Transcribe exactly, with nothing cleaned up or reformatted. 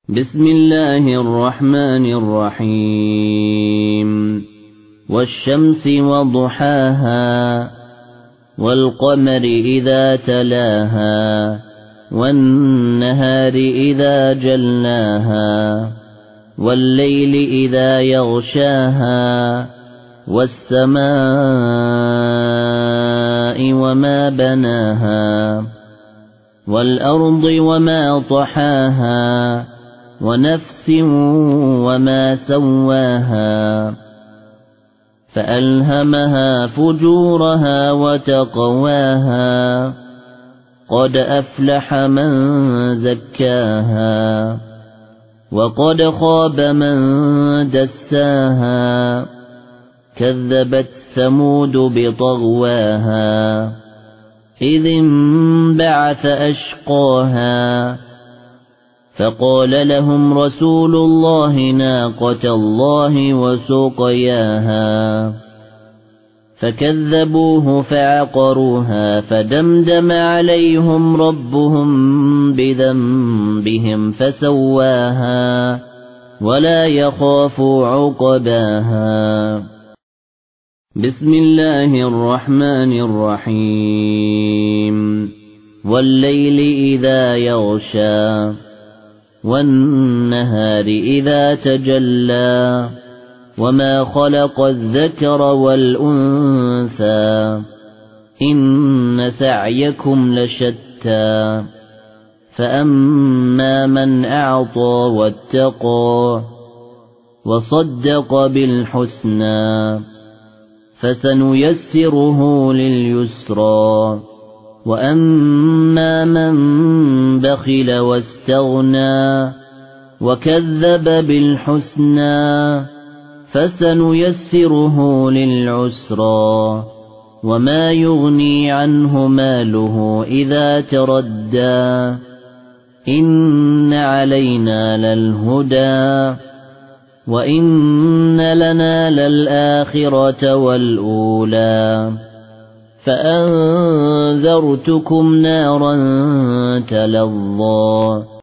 بسم الله الرحمن الرحيم والشمس وضحاها والقمر إذا تلاها والنهار إذا جلاها والليل إذا يغشاها والسماء وما بناها والأرض وما طحاها ونفس وما سواها فألهمها فجورها وتقواها قد أفلح من زكاها وقد خاب من دساها كذبت ثمود بطغواها إذ انبعث أشقاها فقال لهم رسول الله ناقة الله وسقياها فكذبوه فعقروها فدمدم عليهم ربهم بذنبهم فسواها ولا يخاف عقباها. بسم الله الرحمن الرحيم والليل إذا يغشى والنهار إذا تجلى وما خلق الذكر والأنثى إن سعيكم لشتى فأما من أعطى واتقى وصدق بالحسنى فسنيسره لليسرى وأما من بخل واستغنى وكذب بالحسنى فسنيسره للعسرى وما يغني عنه ماله إذا تردى إن علينا للهدى وإن لنا للآخرة والأولى فأنذرتكم نارا تلظى